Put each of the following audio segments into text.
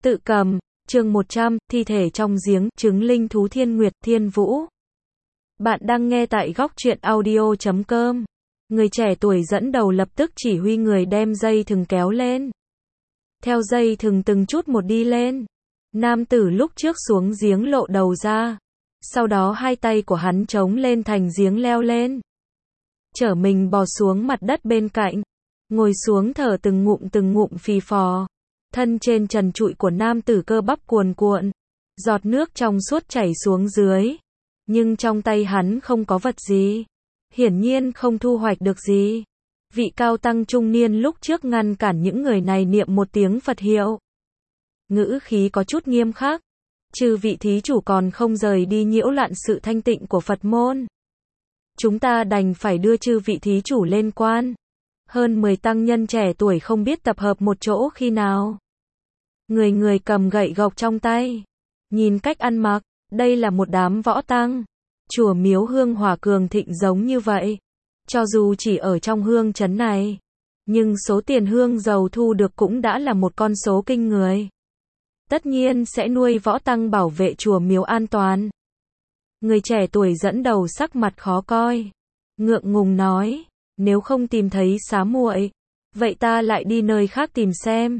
Tự cầm, chương 100, thi thể trong giếng, chứng linh thú Thiên Nguyệt, Thiên Vũ. Bạn đang nghe tại góc truyện audio.com. Người trẻ tuổi dẫn đầu lập tức chỉ huy người đem dây thừng kéo lên. Theo dây thừng từng chút một đi lên. Nam tử lúc trước xuống giếng lộ đầu ra. Sau đó hai tay của hắn chống lên thành giếng leo lên. Chở mình bò xuống mặt đất bên cạnh. Ngồi xuống thở từng ngụm phì phò. Thân trên trần trụi của nam tử cơ bắp cuồn cuộn. Giọt nước trong suốt chảy xuống dưới. Nhưng trong tay hắn không có vật gì. Hiển nhiên không thu hoạch được gì. Vị cao tăng trung niên lúc trước ngăn cản những người này niệm một tiếng Phật hiệu. Ngữ khí có chút nghiêm khắc. Chư vị thí chủ còn không rời đi nhiễu loạn sự thanh tịnh của Phật môn. Chúng ta đành phải đưa chư vị thí chủ lên quan. Hơn 10 tăng nhân trẻ tuổi không biết tập hợp một chỗ khi nào. Người cầm gậy gộc trong tay. Nhìn cách ăn mặc, đây là một đám võ tăng. Chùa miếu hương hỏa cường thịnh giống như vậy. Cho dù chỉ ở trong hương trấn này. Nhưng số tiền hương dầu thu được cũng đã là một con số kinh người. Tất nhiên sẽ nuôi võ tăng bảo vệ chùa miếu an toàn. Người trẻ tuổi dẫn đầu sắc mặt khó coi. Ngượng ngùng nói, nếu không tìm thấy xá muội, vậy ta lại đi nơi khác tìm xem.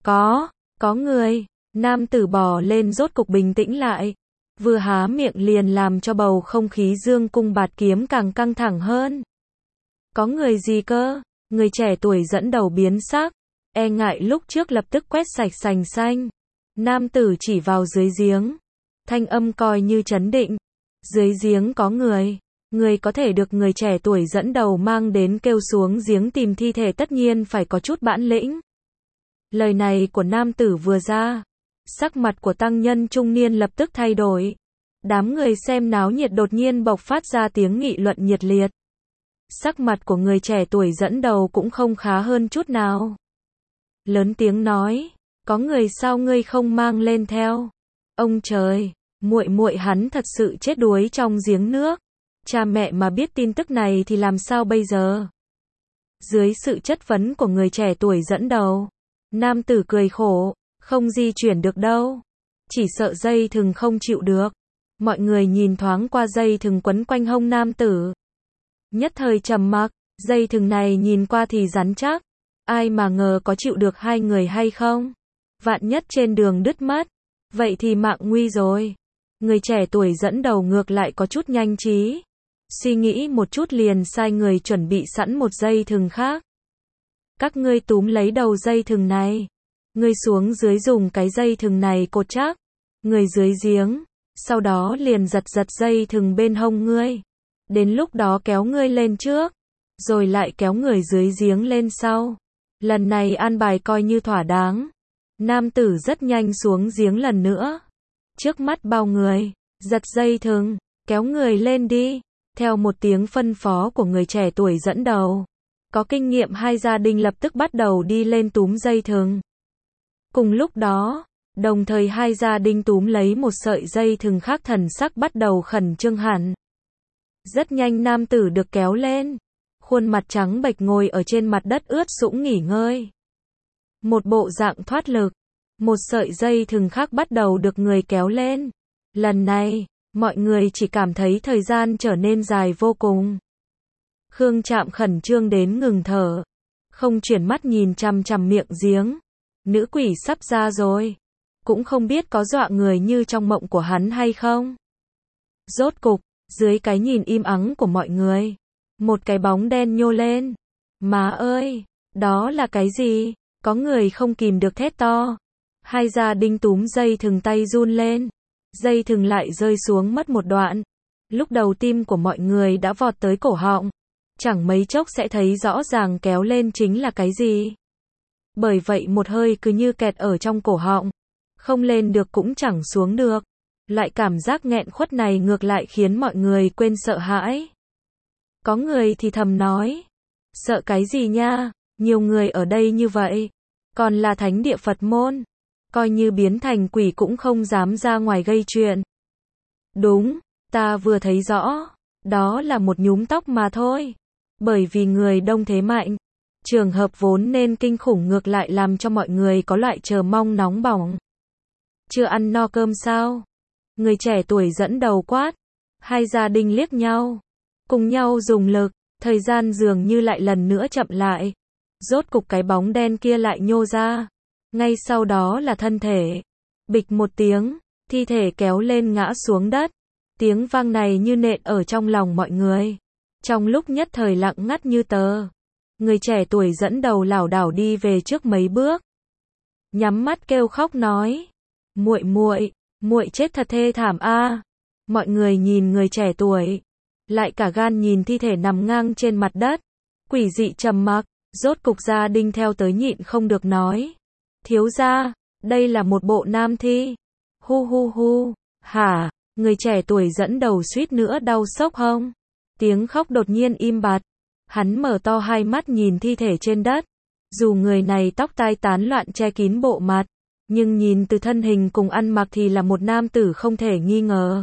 Có người. Nam tử bò lên rốt cục bình tĩnh lại. Vừa há miệng liền làm cho bầu không khí dương cung bạt kiếm càng căng thẳng hơn. Có người gì cơ? Người trẻ tuổi dẫn đầu biến sắc. E ngại lúc trước lập tức quét sạch sành xanh. Nam tử chỉ vào dưới giếng. Thanh âm coi như trấn định. Dưới giếng có người. Người có thể được người trẻ tuổi dẫn đầu mang đến kêu xuống giếng tìm thi thể tất nhiên phải có chút bản lĩnh. Lời này của nam tử vừa ra. Sắc mặt của tăng nhân trung niên lập tức thay đổi. Đám người xem náo nhiệt đột nhiên bộc phát ra tiếng nghị luận nhiệt liệt. Sắc mặt của người trẻ tuổi dẫn đầu cũng không khá hơn chút nào. Lớn tiếng nói, có người sao ngươi không mang lên theo? Ông trời, muội hắn thật sự chết đuối trong giếng nước. Cha mẹ mà biết tin tức này thì làm sao bây giờ? Dưới sự chất vấn của người trẻ tuổi dẫn đầu, nam tử cười khổ, không di chuyển được đâu. Chỉ sợ dây thừng không chịu được. Mọi người nhìn thoáng qua dây thừng quấn quanh hông nam tử. Nhất thời trầm mặc, dây thừng này nhìn qua thì rắn chắc. Ai mà ngờ có chịu được hai người hay không? Vạn nhất trên đường đứt mất, vậy thì mạng nguy rồi. Người trẻ tuổi dẫn đầu ngược lại có chút nhanh trí. Suy nghĩ một chút liền sai người chuẩn bị sẵn một dây thừng khác. Các ngươi túm lấy đầu dây thừng này. Ngươi xuống dưới dùng cái dây thừng này cột chắc. Người dưới giếng. Sau đó liền giật dây thừng bên hông ngươi. Đến lúc đó kéo ngươi lên trước. Rồi lại kéo người dưới giếng lên sau. Lần này an bài coi như thỏa đáng. Nam tử rất nhanh xuống giếng lần nữa. Trước mắt bao người. Giật dây thừng. Kéo người lên đi. Theo một tiếng phân phó của người trẻ tuổi dẫn đầu. Có kinh nghiệm hai gia đình lập tức bắt đầu đi lên túm dây thừng. Cùng lúc đó, đồng thời hai gia đình túm lấy một sợi dây thừng khác thần sắc bắt đầu khẩn trương hẳn. Rất nhanh nam tử được kéo lên. Khuôn mặt trắng bệch ngồi ở trên mặt đất ướt sũng nghỉ ngơi. Một bộ dạng thoát lực. Một sợi dây thừng khác bắt đầu được người kéo lên. Lần này, mọi người chỉ cảm thấy thời gian trở nên dài vô cùng. Khương Trạm khẩn trương đến ngừng thở. Không chuyển mắt nhìn chằm chằm miệng giếng. Nữ quỷ sắp ra rồi. Cũng không biết có dọa người như trong mộng của hắn hay không. Rốt cục, dưới cái nhìn im ắng của mọi người, một cái bóng đen nhô lên. Má ơi, đó là cái gì? Có người không kìm được thét to. Hai gia đình túm dây thừng tay run lên. Dây thừng lại rơi xuống mất một đoạn. Lúc đầu tim của mọi người đã vọt tới cổ họng. Chẳng mấy chốc sẽ thấy rõ ràng kéo lên chính là cái gì. Bởi vậy một hơi cứ như kẹt ở trong cổ họng. Không lên được cũng chẳng xuống được. Loại cảm giác nghẹn khuất này ngược lại khiến mọi người quên sợ hãi. Có người thì thầm nói. Sợ cái gì nha, nhiều người ở đây như vậy. Còn là thánh địa Phật môn. Coi như biến thành quỷ cũng không dám ra ngoài gây chuyện. Đúng, ta vừa thấy rõ. Đó là một nhúm tóc mà thôi. Bởi vì người đông thế mạnh. Trường hợp vốn nên kinh khủng ngược lại làm cho mọi người có loại chờ mong nóng bỏng. chưa ăn no cơm sao? Người trẻ tuổi dẫn đầu quát. Hai gia đình liếc nhau, cùng nhau dùng lực, thời gian dường như lại lần nữa chậm lại. Rốt cục cái bóng đen kia lại nhô ra. Ngay sau đó là thân thể. Bịch một tiếng, thi thể kéo lên ngã xuống đất. Tiếng vang này như nện ở trong lòng mọi người. Trong lúc nhất thời lặng ngắt như tờ. Người trẻ tuổi dẫn đầu lảo đảo đi về trước mấy bước. Nhắm mắt kêu khóc nói. Muội muội, muội chết thật thê thảm a. Mọi người nhìn người trẻ tuổi. Lại cả gan nhìn thi thể nằm ngang trên mặt đất. Quỷ dị trầm mặc. Rốt cục gia đình theo tới nhịn không được nói. Thiếu gia, đây là một bộ nam thi. Hu hu hu. Hả? Người trẻ tuổi dẫn đầu suýt nữa đau sốc hông. Tiếng khóc đột nhiên im bặt. Hắn mở to hai mắt nhìn thi thể trên đất. Dù người này tóc tai tán loạn che kín bộ mặt, nhưng nhìn từ thân hình cùng ăn mặc thì là một nam tử không thể nghi ngờ.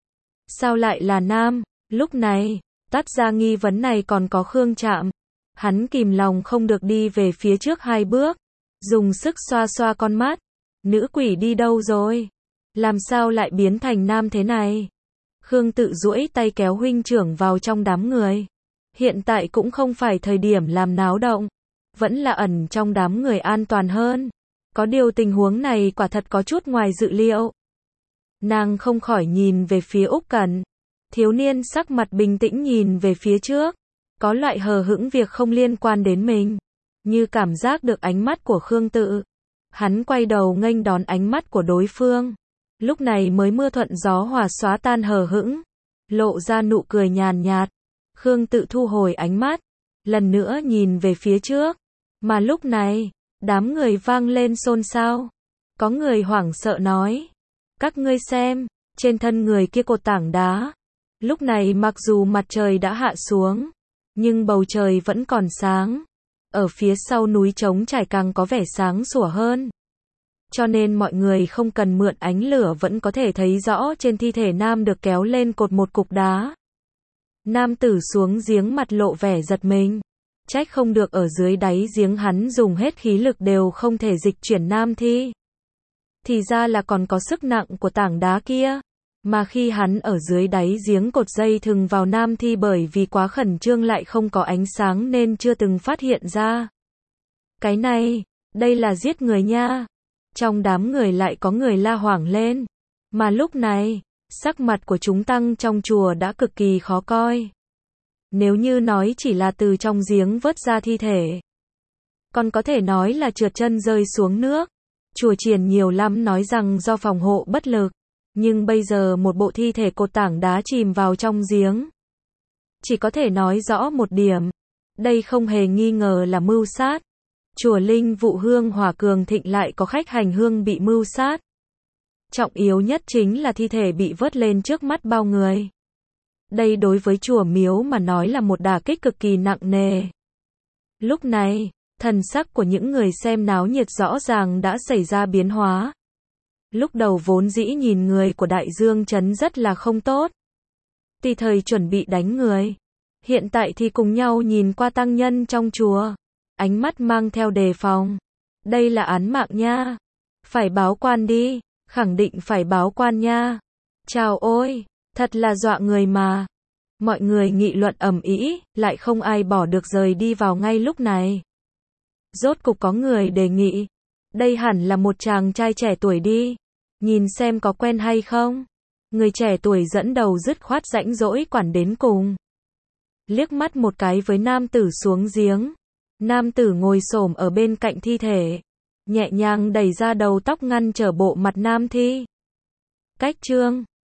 Sao lại là nam? Lúc này, tắt ra nghi vấn này còn có Khương Trạm. Hắn kìm lòng không được đi về phía trước hai bước, dùng sức xoa xoa con mắt. Nữ quỷ đi đâu rồi? Làm sao lại biến thành nam thế này? Khương Tự duỗi tay kéo huynh trưởng vào trong đám người. Hiện tại cũng không phải thời điểm làm náo động, vẫn là ẩn trong đám người an toàn hơn. Có điều tình huống này quả thật có chút ngoài dự liệu. Nàng không khỏi nhìn về phía Úc Cẩn. Thiếu niên sắc mặt bình tĩnh nhìn về phía trước, có loại hờ hững việc không liên quan đến mình, như cảm giác được ánh mắt của Khương Tự. Hắn quay đầu nghênh đón ánh mắt của đối phương. Lúc này mới mưa thuận gió hòa xóa tan hờ hững, lộ ra nụ cười nhàn nhạt. Khương Tự thu hồi ánh mắt, lần nữa nhìn về phía trước. Mà lúc này, đám người vang lên xôn xao. Có người hoảng sợ nói. Các ngươi xem, trên thân người kia cột tảng đá. Lúc này mặc dù mặt trời đã hạ xuống, nhưng bầu trời vẫn còn sáng. Ở phía sau núi trống trải càng có vẻ sáng sủa hơn. Cho nên mọi người không cần mượn ánh lửa vẫn có thể thấy rõ trên thi thể nam được kéo lên cột một cục đá. Nam tử xuống giếng mặt lộ vẻ giật mình. Trách không được ở dưới đáy giếng hắn dùng hết khí lực đều không thể dịch chuyển nam thi. Thì ra là còn có sức nặng của tảng đá kia. Mà khi hắn ở dưới đáy giếng cột dây thừng vào nam thi bởi vì quá khẩn trương lại không có ánh sáng nên chưa từng phát hiện ra. Cái này, đây là giết người nha. Trong đám người lại có người la hoảng lên. Mà lúc này, sắc mặt của chúng tăng trong chùa đã cực kỳ khó coi. Nếu như nói chỉ là từ trong giếng vớt ra thi thể, còn có thể nói là trượt chân rơi xuống nước. Chùa Triển nhiều lắm nói rằng do phòng hộ bất lực. Nhưng bây giờ một bộ thi thể cột tảng đá chìm vào trong giếng. Chỉ có thể nói rõ một điểm. Đây không hề nghi ngờ là mưu sát. Chùa Linh Vụ hương hỏa cường thịnh lại có khách hành hương bị mưu sát. Trọng yếu nhất chính là thi thể bị vớt lên trước mắt bao người. Đây đối với chùa miếu mà nói là một đả kích cực kỳ nặng nề. Lúc này, thần sắc của những người xem náo nhiệt rõ ràng đã xảy ra biến hóa. Lúc đầu vốn dĩ nhìn người của Đại Dương Trấn rất là không tốt. Tùy thời chuẩn bị đánh người. Hiện tại thì cùng nhau nhìn qua tăng nhân trong chùa. Ánh mắt mang theo đề phòng. Đây là án mạng nha. Phải báo quan đi. Khẳng định phải báo quan nha. Chào ôi, thật là dọa người mà. Mọi người nghị luận ầm ĩ, lại không ai bỏ được rời đi vào ngay lúc này. Rốt cục có người đề nghị. Đây hẳn là một chàng trai trẻ tuổi đi. Nhìn xem có quen hay không. Người trẻ tuổi dẫn đầu dứt khoát rãnh rỗi quản đến cùng. Liếc mắt một cái với nam tử xuống giếng. Nam tử ngồi xổm ở bên cạnh thi thể. Nhẹ nhàng đẩy ra đầu tóc ngăn trở bộ mặt nam thi. Cách chương